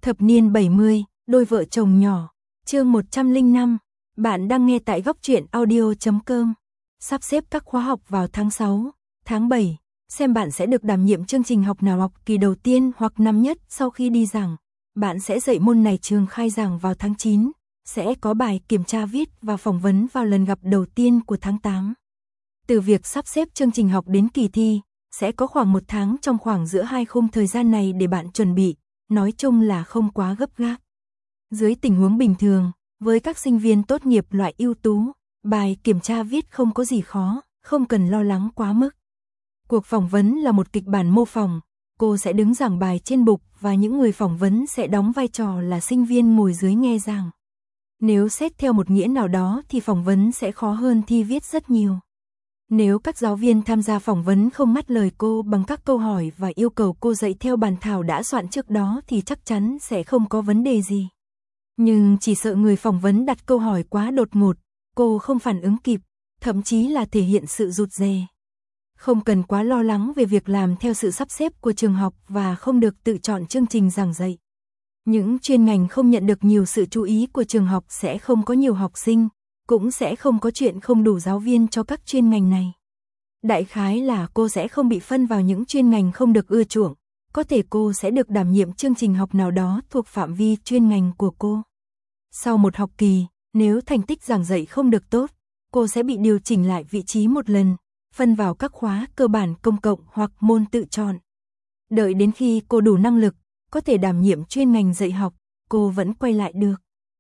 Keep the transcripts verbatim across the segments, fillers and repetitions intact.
Thập niên bảy mươi, đôi vợ chồng nhỏ, chương một trăm lẻ năm, bạn đang nghe tại góc truyện audio chấm com. Sắp xếp các khóa học vào tháng sáu, tháng bảy, xem bạn sẽ được đảm nhiệm chương trình học nào học kỳ đầu tiên hoặc năm nhất sau khi đi giảng. Bạn sẽ dạy môn này trường khai giảng vào tháng chín, sẽ có bài kiểm tra viết và phỏng vấn vào lần gặp đầu tiên của tháng tám. Từ việc sắp xếp chương trình học đến kỳ thi, sẽ có khoảng một tháng trong khoảng giữa hai khung thời gian này để bạn chuẩn bị, nói chung là không quá gấp gáp. Dưới tình huống bình thường, với các sinh viên tốt nghiệp loại ưu tú, bài kiểm tra viết không có gì khó, không cần lo lắng quá mức. Cuộc phỏng vấn là một kịch bản mô phỏng, cô sẽ đứng giảng bài trên bục và những người phỏng vấn sẽ đóng vai trò là sinh viên ngồi dưới nghe giảng. Nếu xét theo một nghĩa nào đó thì phỏng vấn sẽ khó hơn thi viết rất nhiều. Nếu các giáo viên tham gia phỏng vấn không ngắt lời cô bằng các câu hỏi và yêu cầu cô dạy theo bản thảo đã soạn trước đó thì chắc chắn sẽ không có vấn đề gì. Nhưng chỉ sợ người phỏng vấn đặt câu hỏi quá đột ngột, cô không phản ứng kịp, thậm chí là thể hiện sự rụt rè. Không cần quá lo lắng về việc làm theo sự sắp xếp của trường học và không được tự chọn chương trình giảng dạy. Những chuyên ngành không nhận được nhiều sự chú ý của trường học sẽ không có nhiều học sinh, cũng sẽ không có chuyện không đủ giáo viên cho các chuyên ngành này. Đại khái là cô sẽ không bị phân vào những chuyên ngành không được ưa chuộng, có thể cô sẽ được đảm nhiệm chương trình học nào đó thuộc phạm vi chuyên ngành của cô. Sau một học kỳ, nếu thành tích giảng dạy không được tốt, cô sẽ bị điều chỉnh lại vị trí một lần, phân vào các khóa cơ bản công cộng hoặc môn tự chọn. Đợi đến khi cô đủ năng lực, có thể đảm nhiệm chuyên ngành dạy học, cô vẫn quay lại được.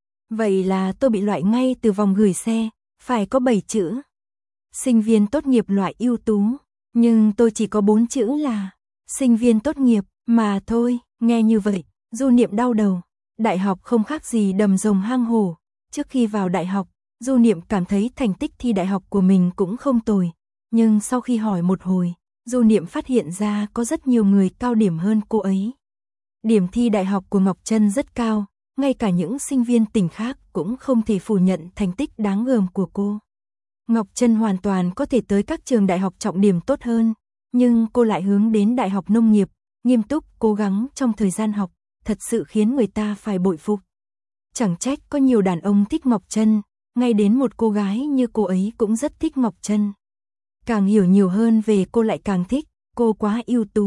Vậy là tôi bị loại ngay từ vòng gửi xe, phải có bảy chữ. Sinh viên tốt nghiệp loại ưu tú, nhưng tôi chỉ có bốn chữ là sinh viên tốt nghiệp mà thôi. Nghe như vậy, Du Niệm đau đầu. Đại học không khác gì đầm rồng hang hổ. Trước khi vào đại học, Du Niệm cảm thấy thành tích thi đại học của mình cũng không tồi. Nhưng sau khi hỏi một hồi, Du Niệm phát hiện ra có rất nhiều người cao điểm hơn cô ấy. Điểm thi đại học của Ngọc Trân rất cao, ngay cả những sinh viên tỉnh khác cũng không thể phủ nhận thành tích đáng gờm của cô. Ngọc Trân hoàn toàn có thể tới các trường đại học trọng điểm tốt hơn, nhưng cô lại hướng đến Đại học Nông nghiệp, nghiêm túc cố gắng trong thời gian học, thật sự khiến người ta phải bội phục. Chẳng trách có nhiều đàn ông thích Ngọc Trân, ngay đến một cô gái như cô ấy cũng rất thích Ngọc Trân. Càng hiểu nhiều hơn về cô lại càng thích, cô quá ưu tú.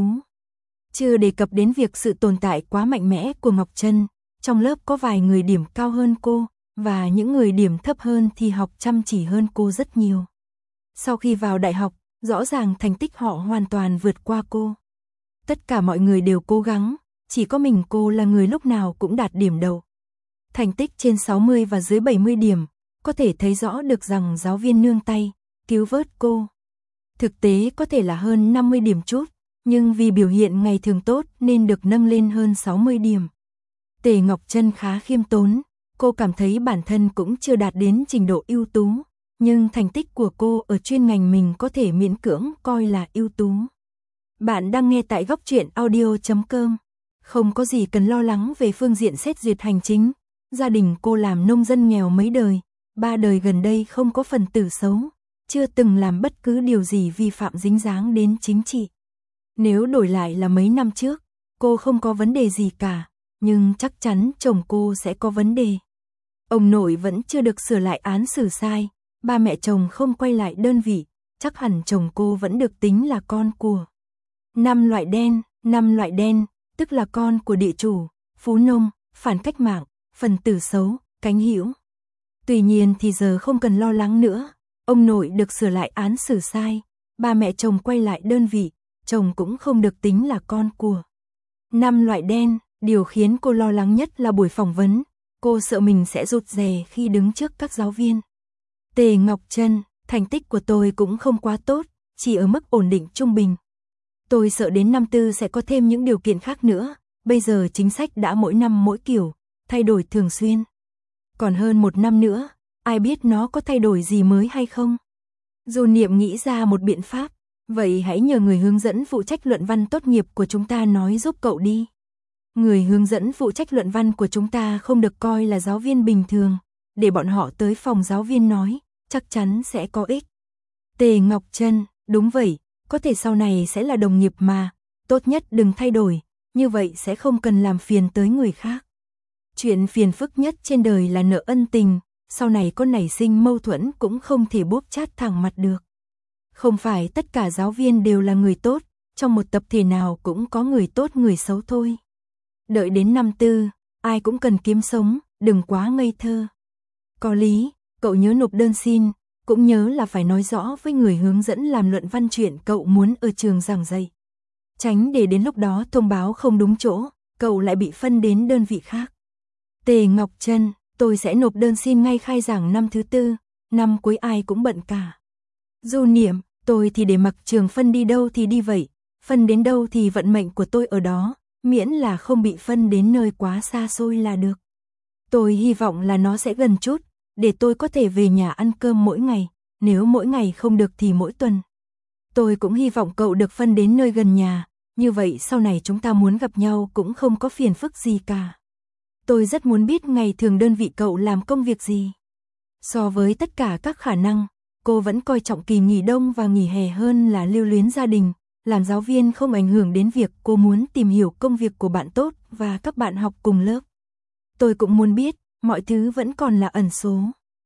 Chưa đề cập đến việc sự tồn tại quá mạnh mẽ của Ngọc Trân, trong lớp có vài người điểm cao hơn cô, và những người điểm thấp hơn thì học chăm chỉ hơn cô rất nhiều. Sau khi vào đại học, rõ ràng thành tích họ hoàn toàn vượt qua cô. Tất cả mọi người đều cố gắng, chỉ có mình cô là người lúc nào cũng đạt điểm đầu. Thành tích trên sáu mươi và dưới bảy mươi điểm, có thể thấy rõ được rằng giáo viên nương tay, cứu vớt cô. Thực tế có thể là hơn năm mươi điểm chút, nhưng vì biểu hiện ngày thường tốt nên được nâng lên hơn sáu mươi điểm. Tề Ngọc Trân khá khiêm tốn, cô cảm thấy bản thân cũng chưa đạt đến trình độ ưu tú, nhưng thành tích của cô ở chuyên ngành mình có thể miễn cưỡng coi là ưu tú. Bạn đang nghe tại góc truyện audio chấm com. Không có gì cần lo lắng về phương diện xét duyệt hành chính. Gia đình cô làm nông dân nghèo mấy đời, ba đời gần đây không có phần tử xấu, chưa từng làm bất cứ điều gì vi phạm dính dáng đến chính trị. Nếu đổi lại là mấy năm trước, cô không có vấn đề gì cả, nhưng chắc chắn chồng cô sẽ có vấn đề. Ông nội vẫn chưa được sửa lại án xử sai, ba mẹ chồng không quay lại đơn vị, chắc hẳn chồng cô vẫn được tính là con của năm loại đen, năm loại đen, tức là con của địa chủ, phú nông, phản cách mạng, phần tử xấu, cánh hữu. Tuy nhiên thì giờ không cần lo lắng nữa, ông nội được sửa lại án xử sai, ba mẹ chồng quay lại đơn vị, chồng cũng không được tính là con của năm loại đen. Điều khiến cô lo lắng nhất là buổi phỏng vấn, cô sợ mình sẽ rụt rè khi đứng trước các giáo viên. Tề Ngọc Trân, thành tích của tôi cũng không quá tốt, chỉ ở mức ổn định trung bình. Tôi sợ đến năm tư sẽ có thêm những điều kiện khác nữa, bây giờ chính sách đã mỗi năm mỗi kiểu, thay đổi thường xuyên. Còn hơn một năm nữa, ai biết nó có thay đổi gì mới hay không? Du Niệm nghĩ ra một biện pháp, vậy hãy nhờ người hướng dẫn phụ trách luận văn tốt nghiệp của chúng ta nói giúp cậu đi. Người hướng dẫn phụ trách luận văn của chúng ta không được coi là giáo viên bình thường, để bọn họ tới phòng giáo viên nói, chắc chắn sẽ có ích. Tề Ngọc Trân, đúng vậy, có thể sau này sẽ là đồng nghiệp mà, tốt nhất đừng thay đổi, như vậy sẽ không cần làm phiền tới người khác. Chuyện phiền phức nhất trên đời là nợ ân tình, sau này có nảy sinh mâu thuẫn cũng không thể bóp chát thẳng mặt được. Không phải tất cả giáo viên đều là người tốt, trong một tập thể nào cũng có người tốt người xấu thôi. Đợi đến năm tư, ai cũng cần kiếm sống, đừng quá ngây thơ. Có lý, cậu nhớ nộp đơn xin, cũng nhớ là phải nói rõ với người hướng dẫn làm luận văn chuyện cậu muốn ở trường giảng dạy. Tránh để đến lúc đó thông báo không đúng chỗ, cậu lại bị phân đến đơn vị khác. Tề Ngọc Trân, tôi sẽ nộp đơn xin ngay khai giảng năm thứ tư, năm cuối ai cũng bận cả. Du Niệm, tôi thì để mặc trường phân đi đâu thì đi vậy, phân đến đâu thì vận mệnh của tôi ở đó, miễn là không bị phân đến nơi quá xa xôi là được. Tôi hy vọng là nó sẽ gần chút, để tôi có thể về nhà ăn cơm mỗi ngày, nếu mỗi ngày không được thì mỗi tuần. Tôi cũng hy vọng cậu được phân đến nơi gần nhà, như vậy sau này chúng ta muốn gặp nhau cũng không có phiền phức gì cả. Tôi rất muốn biết ngày thường đơn vị cậu làm công việc gì. So với tất cả các khả năng, cô vẫn coi trọng kỳ nghỉ đông và nghỉ hè hơn là lưu luyến gia đình. Làm giáo viên không ảnh hưởng đến việc cô muốn tìm hiểu công việc của bạn tốt và các bạn học cùng lớp. Tôi cũng muốn biết, mọi thứ vẫn còn là ẩn số.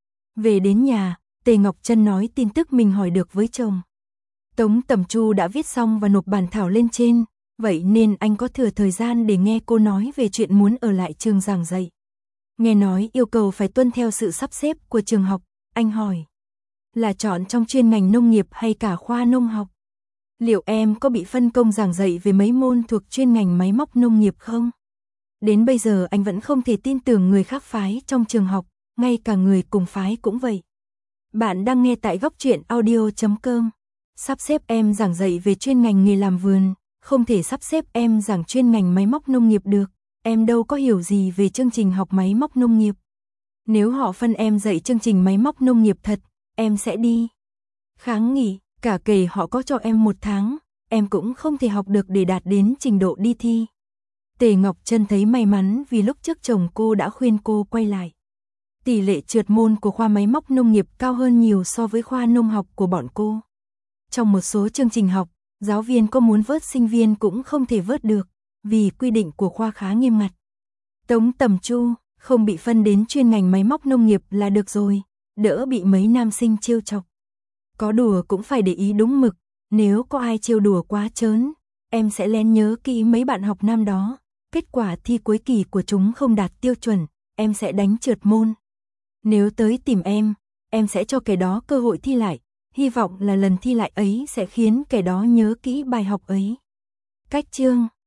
Về đến nhà, Tề Ngọc Trân nói tin tức mình hỏi được với chồng. Tống Tầm Chu đã viết xong và nộp bản thảo lên trên, vậy nên anh có thừa thời gian để nghe cô nói về chuyện muốn ở lại trường giảng dạy. Nghe nói yêu cầu phải tuân theo sự sắp xếp của trường học, anh hỏi. Là chọn trong chuyên ngành nông nghiệp hay cả khoa nông học? Liệu em có bị phân công giảng dạy về mấy môn thuộc chuyên ngành máy móc nông nghiệp không? Đến bây giờ anh vẫn không thể tin tưởng người khác phái trong trường học, ngay cả người cùng phái cũng vậy. Bạn đang nghe tại góc truyện audio chấm com. Sắp xếp em giảng dạy về chuyên ngành nghề làm vườn, không thể sắp xếp em giảng chuyên ngành máy móc nông nghiệp được, em đâu có hiểu gì về chương trình học máy móc nông nghiệp. Nếu họ phân em dạy chương trình máy móc nông nghiệp thật, em sẽ đi. Kháng nghị, cả kể họ có cho em một tháng, em cũng không thể học được để đạt đến trình độ đi thi. Tề Ngọc Trân thấy may mắn vì lúc trước chồng cô đã khuyên cô quay lại. Tỷ lệ trượt môn của khoa máy móc nông nghiệp cao hơn nhiều so với khoa nông học của bọn cô. Trong một số chương trình học, giáo viên có muốn vớt sinh viên cũng không thể vớt được, vì quy định của khoa khá nghiêm ngặt. Tống Tầm Chu, không bị phân đến chuyên ngành máy móc nông nghiệp là được rồi, đỡ bị mấy nam sinh trêu chọc. Có đùa cũng phải để ý đúng mực, nếu có ai trêu đùa quá trớn, em sẽ lén nhớ kỹ mấy bạn học nam đó, kết quả thi cuối kỳ của chúng không đạt tiêu chuẩn, em sẽ đánh trượt môn. Nếu tới tìm em, em sẽ cho kẻ đó cơ hội thi lại, hy vọng là lần thi lại ấy sẽ khiến kẻ đó nhớ kỹ bài học ấy. Cách chương